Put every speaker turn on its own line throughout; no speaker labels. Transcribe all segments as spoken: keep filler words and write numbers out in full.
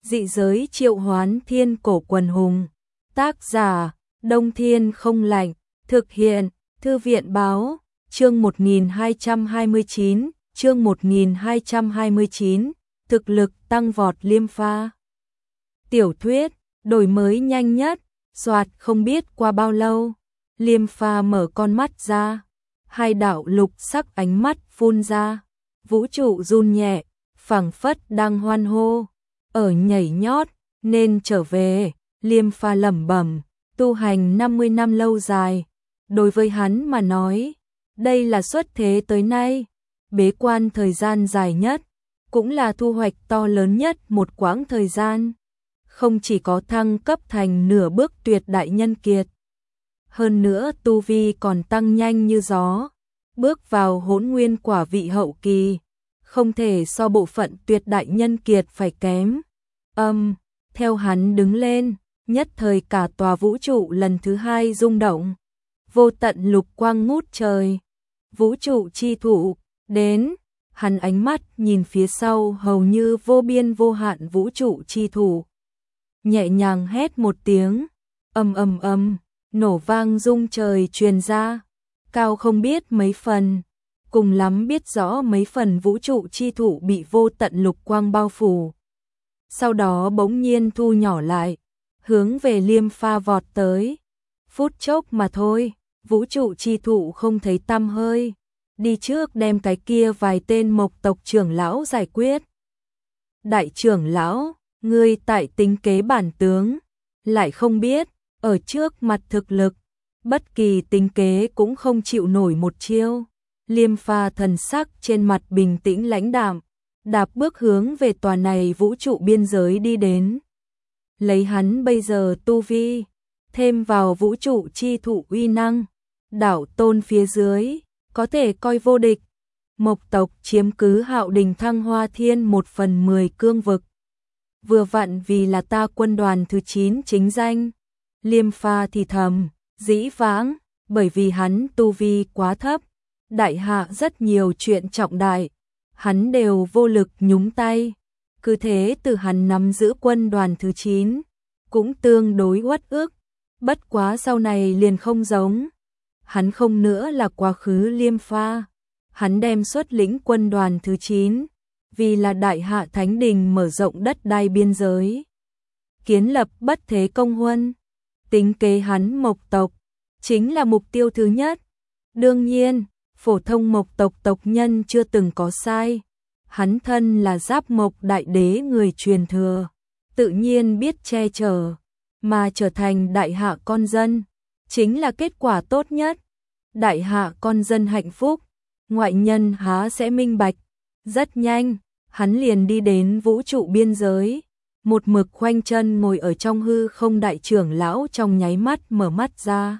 Dị giới triệu hoán thiên cổ quần hùng. Tác giả, Đông Thiên không lạnh. Thực hiện, Thư viện báo, chương một nghìn hai trăm hai mươi chín, chương một nghìn hai trăm hai mươi chín, thực lực tăng vọt Liêm Pha. Tiểu thuyết, đổi mới nhanh nhất, soạt không biết qua bao lâu, Liêm Pha mở con mắt ra, hai đạo lục sắc ánh mắt phun ra, vũ trụ run nhẹ, phảng phất đang hoan hô, ở nhảy nhót, nên trở về, Liêm Pha lẩm bẩm, tu hành năm mươi năm lâu dài, đối với hắn mà nói, đây là xuất thế tới nay, bế quan thời gian dài nhất, cũng là thu hoạch to lớn nhất một quãng thời gian, không chỉ có thăng cấp thành nửa bước tuyệt đại nhân kiệt, hơn nữa tu vi còn tăng nhanh như gió, bước vào hỗn nguyên quả vị hậu kỳ, không thể so bộ phận tuyệt đại nhân kiệt phải kém. Âm, theo hắn đứng lên, nhất thời cả tòa vũ trụ lần thứ hai rung động, vô tận lục quang ngút trời, vũ trụ chi thụ, đến, hắn ánh mắt nhìn phía sau hầu như vô biên vô hạn vũ trụ chi thủ. Nhẹ nhàng hét một tiếng, ầm ầm ầm, nổ vang rung trời truyền ra, cao không biết mấy phần, cùng lắm biết rõ mấy phần vũ trụ chi thụ bị vô tận lục quang bao phủ. Sau đó bỗng nhiên thu nhỏ lại, hướng về Liêm Pha vọt tới. Phút chốc mà thôi, vũ trụ chi thụ không thấy tăm hơi, đi trước đem cái kia vài tên mộc tộc trưởng lão giải quyết. Đại trưởng lão, ngươi tại tính kế bản tướng, lại không biết, ở trước mặt thực lực, bất kỳ tính kế cũng không chịu nổi một chiêu. Liêm Pha thần sắc trên mặt bình tĩnh lãnh đạm, đạp bước hướng về tòa này vũ trụ biên giới đi đến. Lấy hắn bây giờ tu vi, thêm vào vũ trụ chi thụ uy năng, đảo tôn phía dưới, có thể coi vô địch. Mộc tộc chiếm cứ Hạo Đình Thăng Hoa Thiên một phần mười cương vực. Vừa vặn vì là ta quân đoàn thứ chín chính danh. Liêm Pha thì thầm, dĩ vãng, bởi vì hắn tu vi quá thấp, đại hạ rất nhiều chuyện trọng đại, hắn đều vô lực nhúng tay. Cứ thế từ hắn nắm giữ quân đoàn thứ chín, cũng tương đối uất ức, bất quá sau này liền không giống. Hắn không nữa là quá khứ Liêm Pha, hắn đem xuất lĩnh quân đoàn thứ chín, vì là đại hạ thánh đình mở rộng đất đai biên giới, kiến lập bất thế công huân, tính kế hắn mộc tộc, chính là mục tiêu thứ nhất. Đương nhiên, phổ thông mộc tộc tộc nhân chưa từng có sai, hắn thân là Giáp Mộc đại đế người truyền thừa, tự nhiên biết che chở, mà trở thành đại hạ con dân, chính là kết quả tốt nhất. Đại hạ con dân hạnh phúc, ngoại nhân há sẽ minh bạch. Rất nhanh, hắn liền đi đến vũ trụ biên giới, một mực khoanh chân ngồi ở trong hư không. Đại trưởng lão trong nháy mắt mở mắt ra,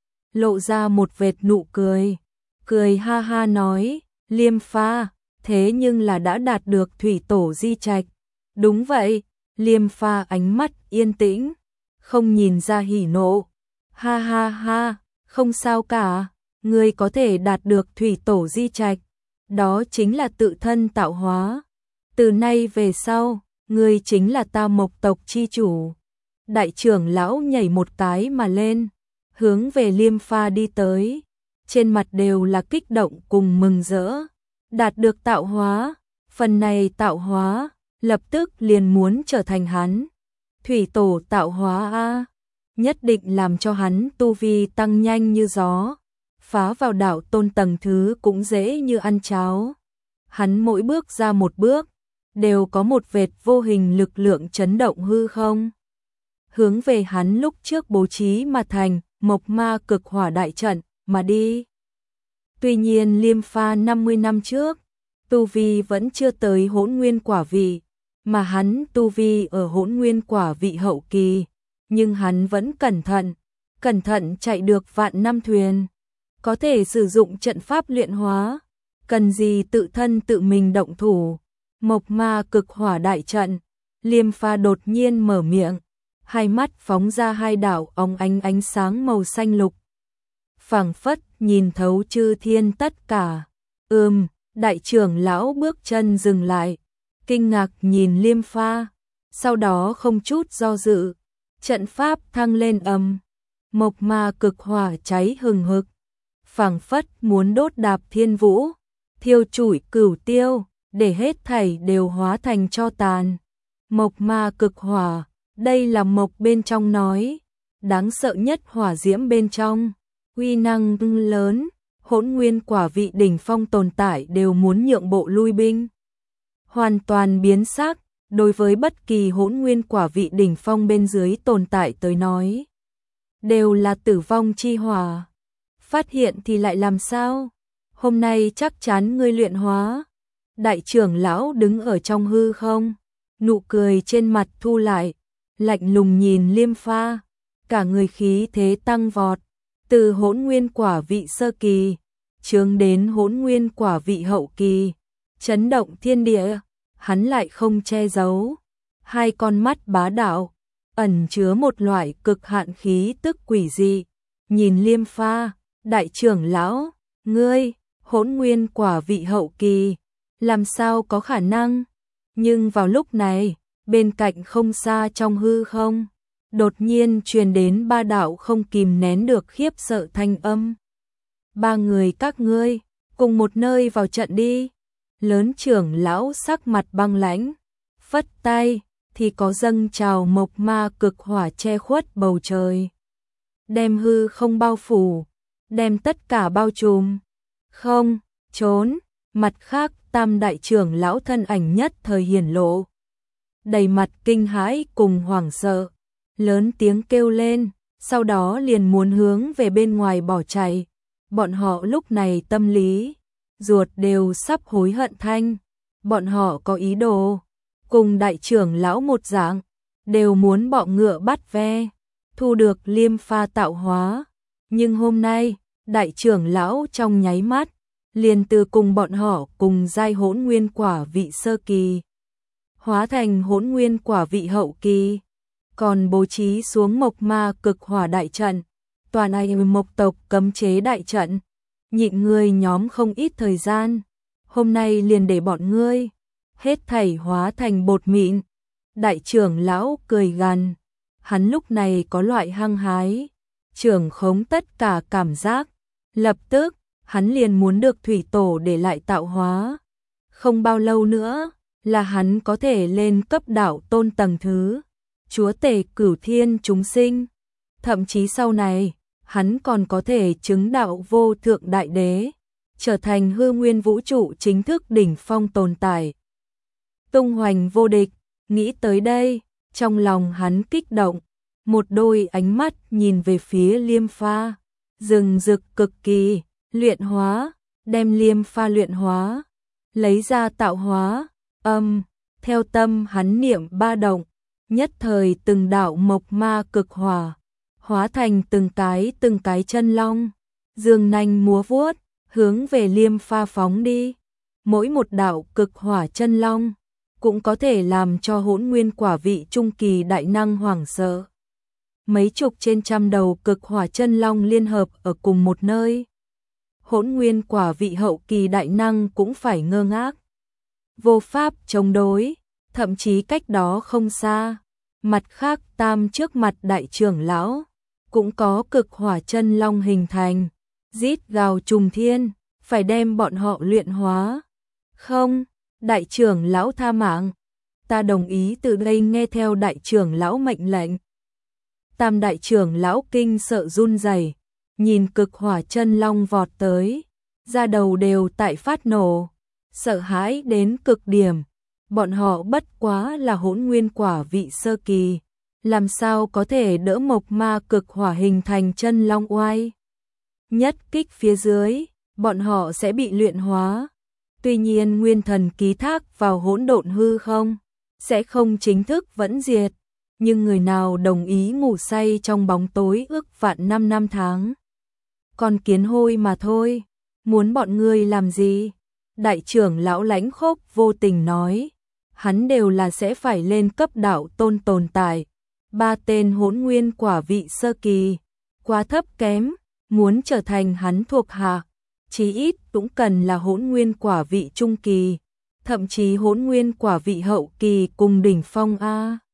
lộ ra một vệt nụ cười, cười ha ha nói, Liêm Pha, thế nhưng là đã đạt được thủy tổ di trạch. Đúng vậy, Liêm Pha ánh mắt yên tĩnh, không nhìn ra hỉ nộ, ha ha ha, không sao cả. Ngươi có thể đạt được thủy tổ di trạch, đó chính là tự thân tạo hóa. Từ nay về sau, ngươi chính là ta mộc tộc chi chủ. Đại trưởng lão nhảy một cái mà lên, hướng về Liêm Pha đi tới, trên mặt đều là kích động cùng mừng rỡ. Đạt được tạo hóa, phần này tạo hóa, lập tức liền muốn trở thành hắn. Thủy tổ tạo hóa a, nhất định làm cho hắn tu vi tăng nhanh như gió. Phá vào đạo tôn tầng thứ cũng dễ như ăn cháo. Hắn mỗi bước ra một bước, đều có một vệt vô hình lực lượng chấn động hư không. Hướng về hắn lúc trước bố trí mà thành, Mộc Ma cực hỏa đại trận, mà đi. Tuy nhiên Liêm Pha năm mươi năm trước, tu vi vẫn chưa tới hỗn nguyên quả vị, mà hắn tu vi ở hỗn nguyên quả vị hậu kỳ, nhưng hắn vẫn cẩn thận, cẩn thận chạy được vạn năm thuyền. Có thể sử dụng trận pháp luyện hóa, cần gì tự thân tự mình động thủ. Mộc Ma cực hỏa đại trận, Liêm Pha đột nhiên mở miệng, hai mắt phóng ra hai đạo óng ánh ánh sáng màu xanh lục, phảng phất nhìn thấu chư thiên tất cả. Ừm, đại trưởng lão bước chân dừng lại, kinh ngạc nhìn Liêm Pha, sau đó không chút do dự, trận pháp thăng lên ầm, mộc ma cực hỏa cháy hừng hực, phảng phất muốn đốt đạp thiên vũ, thiêu chủi cửu tiêu, để hết thảy đều hóa thành tro tàn. Mộc ma cực hỏa, đây là mộc bên trong nói, đáng sợ nhất hỏa diễm bên trong, uy năng lớn, hỗn nguyên quả vị đỉnh phong tồn tại đều muốn nhượng bộ lui binh. Hoàn toàn biến sắc, đối với bất kỳ hỗn nguyên quả vị đỉnh phong bên dưới tồn tại tới nói, đều là tử vong chi hỏa. Phát hiện thì lại làm sao? Hôm nay chắc chắn ngươi luyện hóa. Đại trưởng lão đứng ở trong hư không, nụ cười trên mặt thu lại, lạnh lùng nhìn Liêm Pha, cả người khí thế tăng vọt, từ hỗn nguyên quả vị sơ kỳ, chướng đến hỗn nguyên quả vị hậu kỳ, chấn động thiên địa, hắn lại không che giấu, hai con mắt bá đạo, ẩn chứa một loại cực hạn khí tức quỷ dị, nhìn Liêm Pha, đại trưởng lão, ngươi, hỗn nguyên quả vị hậu kỳ, làm sao có khả năng? Nhưng vào lúc này, bên cạnh không xa trong hư không, đột nhiên truyền đến ba đạo không kìm nén được khiếp sợ thanh âm. Ba người các ngươi, cùng một nơi vào trận đi. Lớn trưởng lão sắc mặt băng lãnh, phất tay, thì có dâng trào mộc ma cực hỏa che khuất bầu trời. Đem hư không bao phủ, đem tất cả bao trùm. Không, trốn, mặt khác tam đại trưởng lão thân ảnh nhất thời hiển lộ. Đầy mặt kinh hãi cùng hoảng sợ, lớn tiếng kêu lên, sau đó liền muốn hướng về bên ngoài bỏ chạy. Bọn họ lúc này tâm lý, ruột đều sắp hối hận thanh. Bọn họ có ý đồ, cùng đại trưởng lão một dạng, đều muốn bọ ngựa bắt ve, thu được Liêm Pha tạo hóa. Nhưng hôm nay, đại trưởng lão trong nháy mắt, liền từ cùng bọn họ cùng giai hỗn nguyên quả vị sơ kỳ, hóa thành hỗn nguyên quả vị hậu kỳ, còn bố trí xuống mộc ma cực hỏa đại trận, toàn ai mộc tộc cấm chế đại trận, nhịn người nhóm không ít thời gian, hôm nay liền để bọn ngươi hết thảy hóa thành bột mịn. Đại trưởng lão cười gằn, hắn lúc này có loại hăng hái, trưởng khống tất cả cảm giác, lập tức hắn liền muốn được thủy tổ để lại tạo hóa. Không bao lâu nữa là hắn có thể lên cấp đạo tôn tầng thứ, chúa tể cửu thiên chúng sinh. Thậm chí sau này, hắn còn có thể chứng đạo vô thượng đại đế, trở thành hư nguyên vũ trụ chính thức đỉnh phong tồn tại. Tung hoành vô địch, nghĩ tới đây, trong lòng hắn kích động, một đôi ánh mắt nhìn về phía Liêm Pha, rừng rực cực kỳ, luyện hóa, đem Liêm Pha luyện hóa, lấy ra tạo hóa, âm, theo tâm hắn niệm ba động, nhất thời từng đạo mộc ma cực hỏa, hóa thành từng cái từng cái chân long, dương nanh múa vuốt, hướng về Liêm Pha phóng đi. Mỗi một đạo cực hỏa chân long, cũng có thể làm cho hỗn nguyên quả vị trung kỳ đại năng hoảng sợ. Mấy chục trên trăm đầu cực hỏa chân long liên hợp ở cùng một nơi. Hỗn nguyên quả vị hậu kỳ đại năng cũng phải ngơ ngác. Vô pháp chống đối, thậm chí cách đó không xa. Mặt khác tam trước mặt đại trưởng lão, cũng có cực hỏa chân long hình thành. Rít gào trùng thiên, phải đem bọn họ luyện hóa. Không, đại trưởng lão tha mạng. Ta đồng ý từ đây nghe theo đại trưởng lão mệnh lệnh. Tam đại trưởng lão kinh sợ run rẩy, nhìn cực hỏa chân long vọt tới, da đầu đều tại phát nổ, sợ hãi đến cực điểm. Bọn họ bất quá là hỗn nguyên quả vị sơ kỳ, làm sao có thể đỡ mộc ma cực hỏa hình thành chân long oai. Nhất kích phía dưới, bọn họ sẽ bị luyện hóa. Tuy nhiên nguyên thần ký thác vào hỗn độn hư không, sẽ không chính thức vẫn diệt. Nhưng người nào đồng ý ngủ say trong bóng tối ước vạn năm năm tháng. Còn kiến hôi mà thôi, muốn bọn ngươi làm gì? Đại trưởng lão lãnh khốc vô tình nói, hắn đều là sẽ phải lên cấp đạo tôn tồn tại. Ba tên hỗn nguyên quả vị sơ kỳ, quá thấp kém, muốn trở thành hắn thuộc hạ, chí ít cũng cần là hỗn nguyên quả vị trung kỳ, thậm chí hỗn nguyên quả vị hậu kỳ cùng đỉnh phong a.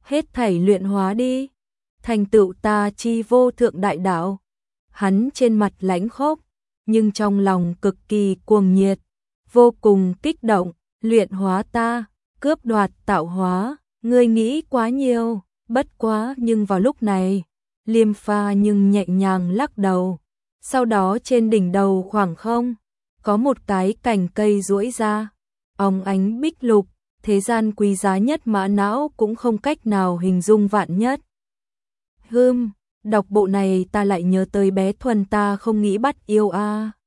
hết thảy luyện hóa đi, thành tựu ta chi vô thượng đại đạo. Hắn trên mặt lãnh khốc, nhưng trong lòng cực kỳ cuồng nhiệt, vô cùng kích động, luyện hóa ta, cướp đoạt tạo hóa, ngươi nghĩ quá nhiều, bất quá. Nhưng vào lúc này, Liêm Pha nhưng nhẹ nhàng lắc đầu, sau đó trên đỉnh đầu khoảng không, có một cái cành cây duỗi ra, óng ánh bích lục, thế gian quý giá nhất mã não cũng không cách nào hình dung vạn nhất. Hừm, đọc bộ này ta lại nhớ tới bé Thuần ta không nghĩ bắt yêu a.